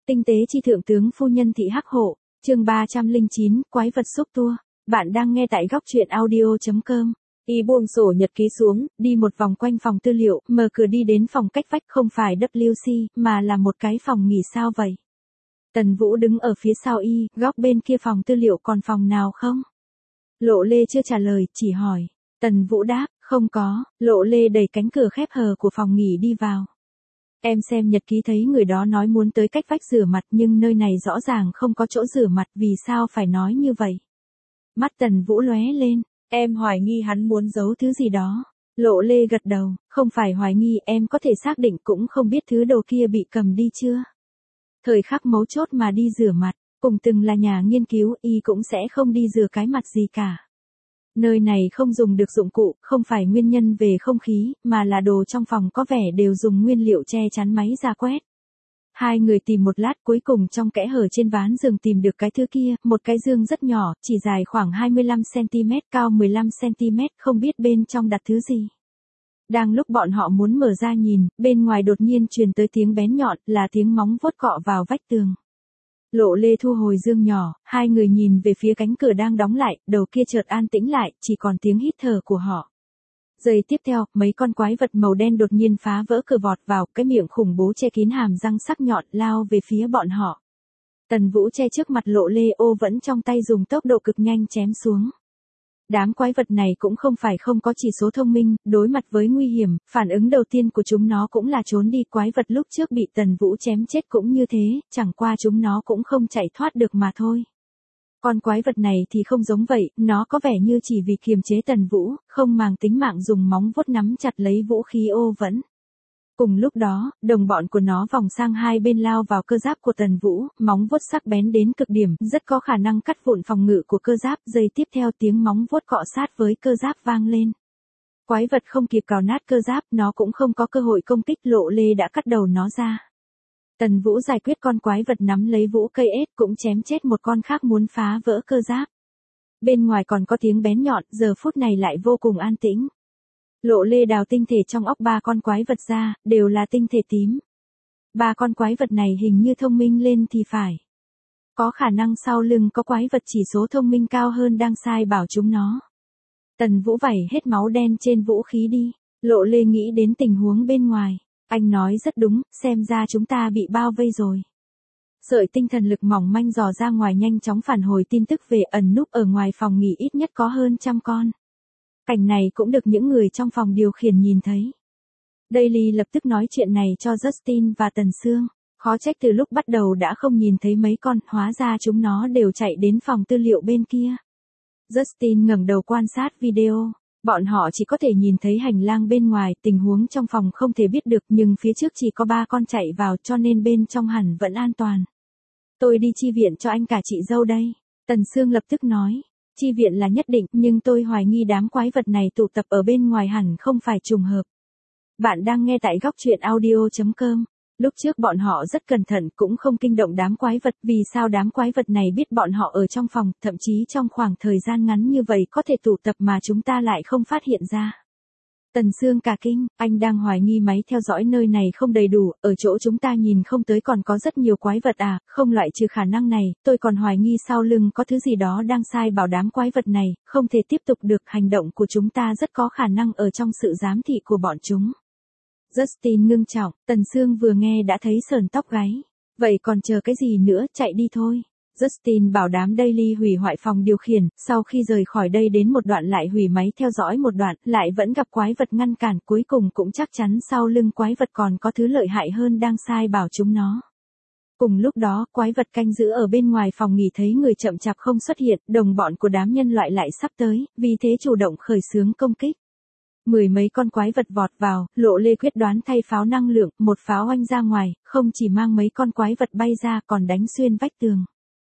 Tinh tế chi thượng tướng phu nhân thị hắc hộ, chương 309, quái vật xúc tua. Bạn đang nghe tại góc truyện audio.com. Y buông sổ nhật ký xuống, đi một vòng quanh phòng tư liệu, mở cửa đi đến phòng cách vách, không phải WC, mà là một cái phòng nghỉ sao vậy. Tần Vũ đứng ở phía sau Y, góc bên kia phòng tư liệu còn phòng nào không? Lộ Lê chưa trả lời, chỉ hỏi. Tần Vũ đáp, không có. Lộ Lê đẩy cánh cửa khép hờ của phòng nghỉ đi vào. Em xem nhật ký thấy người đó nói muốn tới cách vách rửa mặt, nhưng nơi này rõ ràng không có chỗ rửa mặt, vì sao phải nói như vậy? Mắt Tần Vũ lóe lên, em hoài nghi hắn muốn giấu thứ gì đó. Lộ Lê gật đầu, không phải hoài nghi, em có thể xác định, cũng không biết thứ đồ kia bị cầm đi chưa. Thời khắc mấu chốt mà đi rửa mặt, cùng từng là nhà nghiên cứu, Y cũng sẽ không đi rửa cái mặt gì cả. Nơi này không dùng được dụng cụ, không phải nguyên nhân về không khí, mà là đồ trong phòng có vẻ đều dùng nguyên liệu che chắn máy ra quét. Hai người tìm một lát, cuối cùng trong kẽ hở trên ván giường tìm được cái thứ kia, một cái dương rất nhỏ, chỉ dài khoảng 25cm, cao 15cm, không biết bên trong đặt thứ gì. Đang lúc bọn họ muốn mở ra nhìn, bên ngoài đột nhiên truyền tới tiếng bén nhọn, là tiếng móng vuốt cọ vào vách tường. Lộ Lê thu hồi dương nhỏ, hai người nhìn về phía cánh cửa đang đóng lại, đầu kia chợt an tĩnh lại, chỉ còn tiếng hít thở của họ. Giây tiếp theo, mấy con quái vật màu đen đột nhiên phá vỡ cửa vọt vào, cái miệng khủng bố che kín hàm răng sắc nhọn, lao về phía bọn họ. Tần Vũ che trước mặt Lộ Lê, ô vẫn trong tay dùng tốc độ cực nhanh chém xuống. Đám quái vật này cũng không phải không có chỉ số thông minh, đối mặt với nguy hiểm, phản ứng đầu tiên của chúng nó cũng là trốn đi. Quái vật lúc trước bị Tần Vũ chém chết cũng như thế, chẳng qua chúng nó cũng không chạy thoát được mà thôi. Con quái vật này thì không giống vậy, nó có vẻ như chỉ vì kiềm chế Tần Vũ, không màng tính mạng dùng móng vuốt nắm chặt lấy vũ khí ô vẫn. Cùng lúc đó, đồng bọn của nó vòng sang hai bên lao vào cơ giáp của Tần Vũ, móng vuốt sắc bén đến cực điểm, rất có khả năng cắt vụn phòng ngự của cơ giáp. Giây tiếp theo tiếng móng vuốt cọ sát với cơ giáp vang lên. Quái vật không kịp cào nát cơ giáp, nó cũng không có cơ hội công kích, Lộ Lê đã cắt đầu nó ra. Tần Vũ giải quyết con quái vật nắm lấy vũ cây ếch, cũng chém chết một con khác muốn phá vỡ cơ giáp. Bên ngoài còn có tiếng bén nhọn, giờ phút này lại vô cùng an tĩnh. Lộ Lê đào tinh thể trong óc ba con quái vật ra, đều là tinh thể tím. Ba con quái vật này hình như thông minh lên thì phải. Có khả năng sau lưng có quái vật chỉ số thông minh cao hơn đang sai bảo chúng nó. Tần Vũ vẩy hết máu đen trên vũ khí đi. Lộ Lê nghĩ đến tình huống bên ngoài. Anh nói rất đúng, xem ra chúng ta bị bao vây rồi. Sợi tinh thần lực mỏng manh dò ra ngoài nhanh chóng phản hồi tin tức về ẩn núp ở ngoài phòng nghỉ ít nhất có hơn 100 con. Cảnh này cũng được những người trong phòng điều khiển nhìn thấy. Daily lập tức nói chuyện này cho Justin và Tần Sương. Khó trách từ lúc bắt đầu đã không nhìn thấy mấy con, hóa ra chúng nó đều chạy đến phòng tư liệu bên kia. Justin ngẩng đầu quan sát video. Bọn họ chỉ có thể nhìn thấy hành lang bên ngoài, tình huống trong phòng không thể biết được, nhưng phía trước chỉ có 3 con chạy vào, cho nên bên trong hẳn vẫn an toàn. Tôi đi chi viện cho anh cả chị dâu đây. Tần Sương lập tức nói. Chi viện là nhất định, nhưng tôi hoài nghi đám quái vật này tụ tập ở bên ngoài hẳn không phải trùng hợp. Bạn đang nghe tại góc truyện audio.com. Lúc trước bọn họ rất cẩn thận, cũng không kinh động đám quái vật, vì sao đám quái vật này biết bọn họ ở trong phòng, thậm chí trong khoảng thời gian ngắn như vậy có thể tụ tập mà chúng ta lại không phát hiện ra. Tần Sương cả kinh, anh đang hoài nghi máy theo dõi nơi này không đầy đủ, ở chỗ chúng ta nhìn không tới còn có rất nhiều quái vật à, không loại trừ khả năng này, tôi còn hoài nghi sau lưng có thứ gì đó đang sai bảo đám quái vật này, không thể tiếp tục được, hành động của chúng ta rất có khả năng ở trong sự giám thị của bọn chúng. Justin ngưng trọng, Tần Sương vừa nghe đã thấy sởn tóc gáy. Vậy còn chờ cái gì nữa, chạy đi thôi. Justin bảo đám Daily hủy hoại phòng điều khiển, sau khi rời khỏi đây đến một đoạn lại hủy máy theo dõi một đoạn, lại vẫn gặp quái vật ngăn cản, cuối cùng cũng chắc chắn sau lưng quái vật còn có thứ lợi hại hơn đang sai bảo chúng nó. Cùng lúc đó, quái vật canh giữ ở bên ngoài phòng nghỉ thấy người chậm chạp không xuất hiện, đồng bọn của đám nhân loại lại sắp tới, vì thế chủ động khởi xướng công kích. 10 mấy con quái vật vọt vào, Lộ Lê quyết đoán thay pháo năng lượng, một pháo oanh ra ngoài, không chỉ mang mấy con quái vật bay ra còn đánh xuyên vách tường.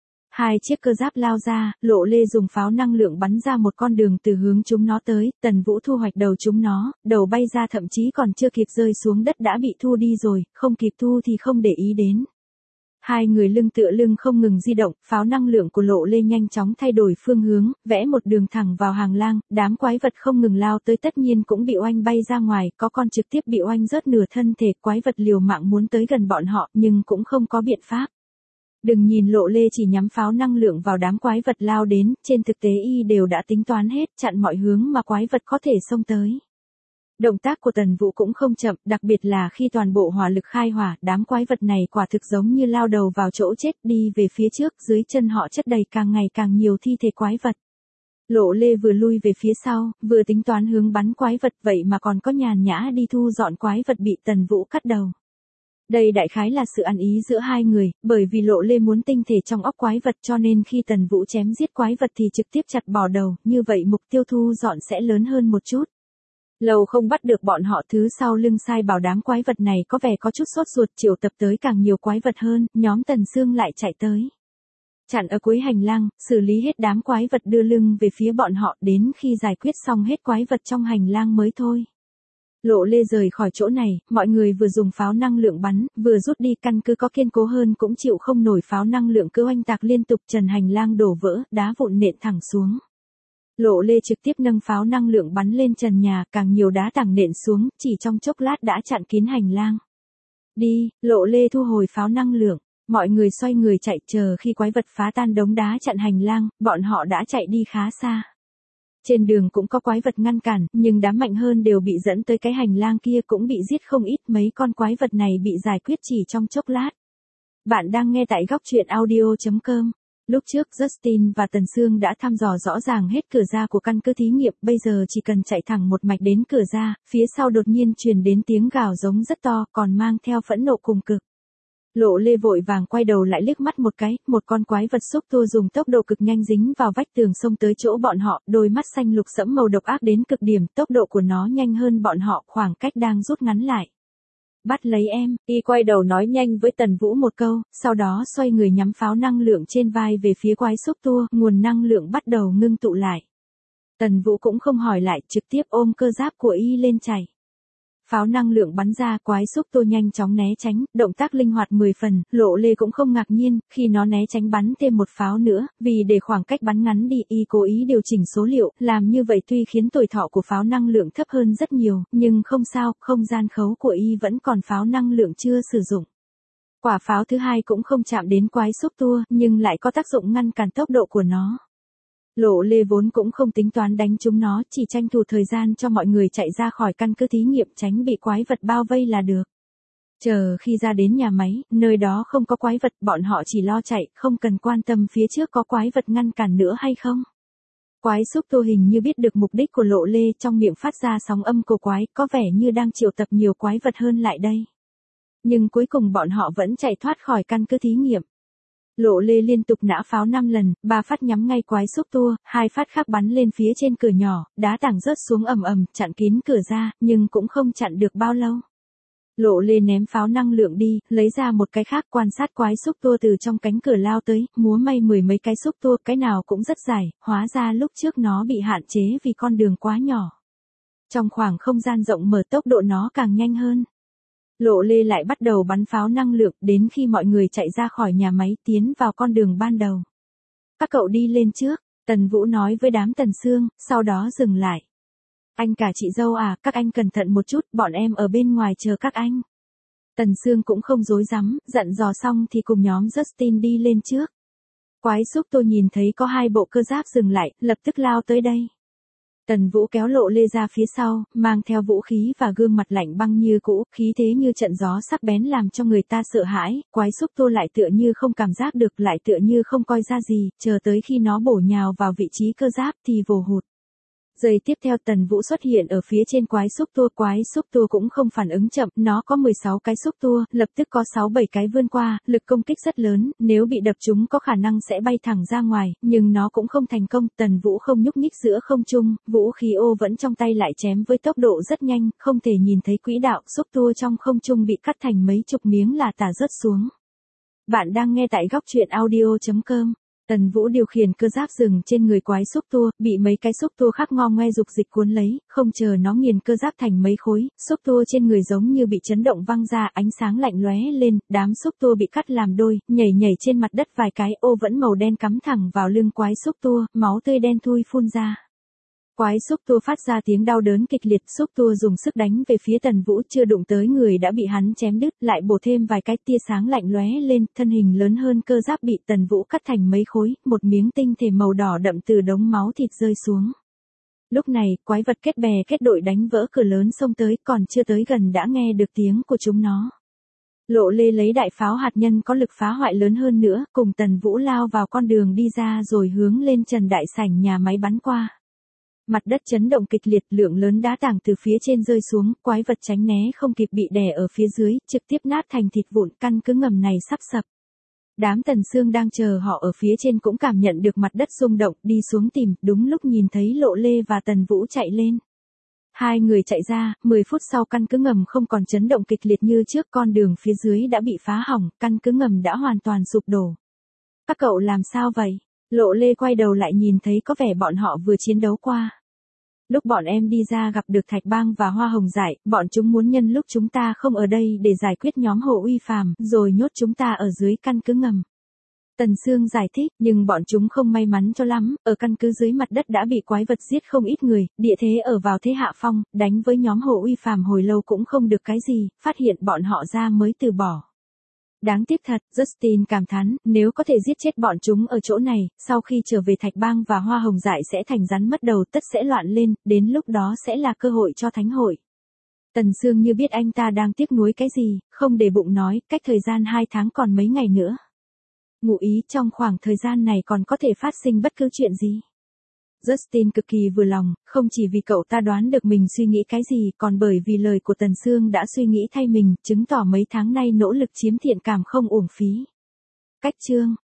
2 chiếc cơ giáp lao ra, Lộ Lê dùng pháo năng lượng bắn ra một con đường từ hướng chúng nó tới, Tần Vũ thu hoạch đầu chúng nó, đầu bay ra thậm chí còn chưa kịp rơi xuống đất đã bị thu đi rồi, không kịp thu thì không để ý đến. Hai người lưng tựa lưng không ngừng di động, pháo năng lượng của Lộ Lê nhanh chóng thay đổi phương hướng, vẽ một đường thẳng vào hàng lang, đám quái vật không ngừng lao tới tất nhiên cũng bị oanh bay ra ngoài, có con trực tiếp bị oanh rớt nửa thân thể, quái vật liều mạng muốn tới gần bọn họ, nhưng cũng không có biện pháp. Đừng nhìn Lộ Lê chỉ nhắm pháo năng lượng vào đám quái vật lao đến, trên thực tế y đều đã tính toán hết, chặn mọi hướng mà quái vật có thể xông tới. Động tác của Tần Vũ cũng không chậm, đặc biệt là khi toàn bộ hỏa lực khai hỏa, đám quái vật này quả thực giống như lao đầu vào chỗ chết, đi về phía trước, dưới chân họ chất đầy càng ngày càng nhiều thi thể quái vật. Lộ Lê vừa lui về phía sau, vừa tính toán hướng bắn quái vật, vậy mà còn có nhàn nhã đi thu dọn quái vật bị Tần Vũ cắt đầu. Đây đại khái là sự ăn ý giữa hai người, bởi vì Lộ Lê muốn tinh thể trong óc quái vật cho nên khi Tần Vũ chém giết quái vật thì trực tiếp chặt bỏ đầu, như vậy mục tiêu thu dọn sẽ lớn hơn một chút. Lâu không bắt được bọn họ, thứ sau lưng sai bảo đám quái vật này có vẻ có chút sốt ruột, triệu tập tới càng nhiều quái vật hơn, nhóm Tần Sương lại chạy tới. Chặn ở cuối hành lang, xử lý hết đám quái vật đưa lưng về phía bọn họ, đến khi giải quyết xong hết quái vật trong hành lang mới thôi. Lộ Lê rời khỏi chỗ này, mọi người vừa dùng pháo năng lượng bắn, vừa rút đi, căn cứ có kiên cố hơn cũng chịu không nổi pháo năng lượng cứ oanh tạc liên tục, trần hành lang đổ vỡ, đá vụn nện thẳng xuống. Lộ Lê trực tiếp nâng pháo năng lượng bắn lên trần nhà, càng nhiều đá tảng nện xuống, chỉ trong chốc lát đã chặn kín hành lang. Đi, Lộ Lê thu hồi pháo năng lượng, mọi người xoay người chạy, chờ khi quái vật phá tan đống đá chặn hành lang, bọn họ đã chạy đi khá xa. Trên đường cũng có quái vật ngăn cản, nhưng đám mạnh hơn đều bị dẫn tới cái hành lang kia, cũng bị giết không ít, mấy con quái vật này bị giải quyết chỉ trong chốc lát. Bạn đang nghe tại góc truyện audio.com. Lúc trước Justin và Tần Sương đã thăm dò rõ ràng hết cửa ra của căn cứ thí nghiệm, bây giờ chỉ cần chạy thẳng một mạch đến cửa ra, phía sau đột nhiên truyền đến tiếng gào giống rất to, còn mang theo phẫn nộ cùng cực. Lộ Lê vội vàng quay đầu lại liếc mắt một cái, một con quái vật xúc tua dùng tốc độ cực nhanh dính vào vách tường xông tới chỗ bọn họ, đôi mắt xanh lục sẫm màu độc ác đến cực điểm, tốc độ của nó nhanh hơn bọn họ, khoảng cách đang rút ngắn lại. Bắt lấy em, y quay đầu nói nhanh với Tần Vũ một câu, sau đó xoay người nhắm pháo năng lượng trên vai về phía quái xúc tua, nguồn năng lượng bắt đầu ngưng tụ lại. Tần Vũ cũng không hỏi lại, trực tiếp ôm cơ giáp của y lên chạy. Pháo năng lượng bắn ra, quái xúc tua nhanh chóng né tránh, động tác linh hoạt 10 phần, Lộ Lê cũng không ngạc nhiên, khi nó né tránh bắn thêm một pháo nữa, vì để khoảng cách bắn ngắn đi, y cố ý điều chỉnh số liệu, làm như vậy tuy khiến tuổi thọ của pháo năng lượng thấp hơn rất nhiều, nhưng không sao, không gian khấu của y vẫn còn pháo năng lượng chưa sử dụng. Quả pháo thứ hai cũng không chạm đến quái xúc tua, nhưng lại có tác dụng ngăn cản tốc độ của nó. Lộ Lê vốn cũng không tính toán đánh chúng nó, chỉ tranh thủ thời gian cho mọi người chạy ra khỏi căn cứ thí nghiệm, tránh bị quái vật bao vây là được. Chờ khi ra đến nhà máy, nơi đó không có quái vật, bọn họ chỉ lo chạy, không cần quan tâm phía trước có quái vật ngăn cản nữa hay không. Quái xúc tua hình như biết được mục đích của Lộ Lê, trong miệng phát ra sóng âm cổ quái, có vẻ như đang triệu tập nhiều quái vật hơn lại đây. Nhưng cuối cùng bọn họ vẫn chạy thoát khỏi căn cứ thí nghiệm. Lộ Lê liên tục nã pháo 5 lần, 3 phát nhắm ngay quái xúc tua, 2 phát khác bắn lên phía trên cửa nhỏ, đá tảng rớt xuống ầm ầm, chặn kín cửa ra, nhưng cũng không chặn được bao lâu. Lộ Lê ném pháo năng lượng đi, lấy ra một cái khác, quan sát quái xúc tua từ trong cánh cửa lao tới, múa may 10 mấy cái xúc tua, cái nào cũng rất dài, hóa ra lúc trước nó bị hạn chế vì con đường quá nhỏ. Trong khoảng không gian rộng mở, tốc độ nó càng nhanh hơn. Lộ Lê lại bắt đầu bắn pháo năng lượng, đến khi mọi người chạy ra khỏi nhà máy, tiến vào con đường ban đầu. Các cậu đi lên trước, Tần Vũ nói với đám Tần Sương, sau đó dừng lại. Anh cả chị dâu à, các anh cẩn thận một chút, bọn em ở bên ngoài chờ các anh. Tần Sương cũng không dối dám, dặn dò xong thì cùng nhóm Justin đi lên trước. Quái xúc tua nhìn thấy có 2 bộ cơ giáp dừng lại, lập tức lao tới đây. Tần Vũ kéo Lộ Lê ra phía sau, mang theo vũ khí và gương mặt lạnh băng như cũ, khí thế như trận gió sắc bén làm cho người ta sợ hãi, quái xúc tua lại tựa như không cảm giác được, lại tựa như không coi ra gì, chờ tới khi nó bổ nhào vào vị trí cơ giáp thì vồ hụt. Giây tiếp theo Tần Vũ xuất hiện ở phía trên quái xúc tua cũng không phản ứng chậm, nó có 16 cái xúc tua, lập tức có 6-7 cái vươn qua, lực công kích rất lớn, nếu bị đập chúng có khả năng sẽ bay thẳng ra ngoài, nhưng nó cũng không thành công, Tần Vũ không nhúc nhích giữa không trung, vũ khí ô vẫn trong tay lại chém với tốc độ rất nhanh, không thể nhìn thấy quỹ đạo, xúc tua trong không trung bị cắt thành mấy chục miếng là tả rớt xuống. Bạn đang nghe tại góc truyện audio.com. Tần Vũ điều khiển cơ giáp dừng trên người quái xúc tua, bị mấy cái xúc tua khác ngo ngoe dục dịch cuốn lấy, không chờ nó nghiền cơ giáp thành mấy khối, xúc tua trên người giống như bị chấn động văng ra, ánh sáng lạnh lóe lên, đám xúc tua bị cắt làm đôi, nhảy nhảy trên mặt đất vài cái, ô vẫn màu đen cắm thẳng vào lưng quái xúc tua, máu tươi đen thui phun ra. Quái xúc tua phát ra tiếng đau đớn kịch liệt, xúc tua dùng sức đánh về phía Tần Vũ, chưa đụng tới người đã bị hắn chém đứt, lại bổ thêm vài cái tia sáng lạnh lóe lên, thân hình lớn hơn cơ giáp bị Tần Vũ cắt thành mấy khối, một miếng tinh thể màu đỏ đậm từ đống máu thịt rơi xuống. Lúc này, quái vật kết bè kết đội đánh vỡ cửa lớn xông tới, còn chưa tới gần đã nghe được tiếng của chúng nó. Lộ Lê lấy đại pháo hạt nhân có lực phá hoại lớn hơn nữa, cùng Tần Vũ lao vào con đường đi ra rồi hướng lên trần đại sảnh nhà máy bắn qua. Mặt đất chấn động kịch liệt, lượng lớn đá tảng từ phía trên rơi xuống, quái vật tránh né không kịp bị đè ở phía dưới, trực tiếp nát thành thịt vụn, căn cứ ngầm này sắp sập. Đám Tần Sương đang chờ họ ở phía trên cũng cảm nhận được mặt đất rung động, đi xuống tìm, đúng lúc nhìn thấy Lộ Lê và Tần Vũ chạy lên. Hai người chạy ra, 10 phút sau căn cứ ngầm không còn chấn động kịch liệt như trước, con đường phía dưới đã bị phá hỏng, căn cứ ngầm đã hoàn toàn sụp đổ. Các cậu làm sao vậy? Lộ Lê quay đầu lại nhìn thấy có vẻ bọn họ vừa chiến đấu qua. Lúc bọn em đi ra gặp được Thạch Bang và Hoa Hồng Dại, bọn chúng muốn nhân lúc chúng ta không ở đây để giải quyết nhóm Hồ Uy Phàm, rồi nhốt chúng ta ở dưới căn cứ ngầm. Tần Sương giải thích, nhưng bọn chúng không may mắn cho lắm, ở căn cứ dưới mặt đất đã bị quái vật giết không ít người, địa thế ở vào thế hạ phong, đánh với nhóm Hồ Uy Phàm hồi lâu cũng không được cái gì, phát hiện bọn họ ra mới từ bỏ. Đáng tiếc thật, Justin cảm thán, nếu có thể giết chết bọn chúng ở chỗ này, sau khi trở về Thạch Bang và Hoa Hồng Dại sẽ thành rắn mất đầu, tất sẽ loạn lên, đến lúc đó sẽ là cơ hội cho thánh hội. Tần Sương như biết anh ta đang tiếc nuối cái gì, không để bụng nói, cách thời gian 2 tháng còn mấy ngày nữa. Ngụ ý trong khoảng thời gian này còn có thể phát sinh bất cứ chuyện gì. Justin cực kỳ vừa lòng, không chỉ vì cậu ta đoán được mình suy nghĩ cái gì, còn bởi vì lời của Tần Sương đã suy nghĩ thay mình, chứng tỏ mấy tháng nay nỗ lực chiếm thiện cảm không uổng phí. Cách chương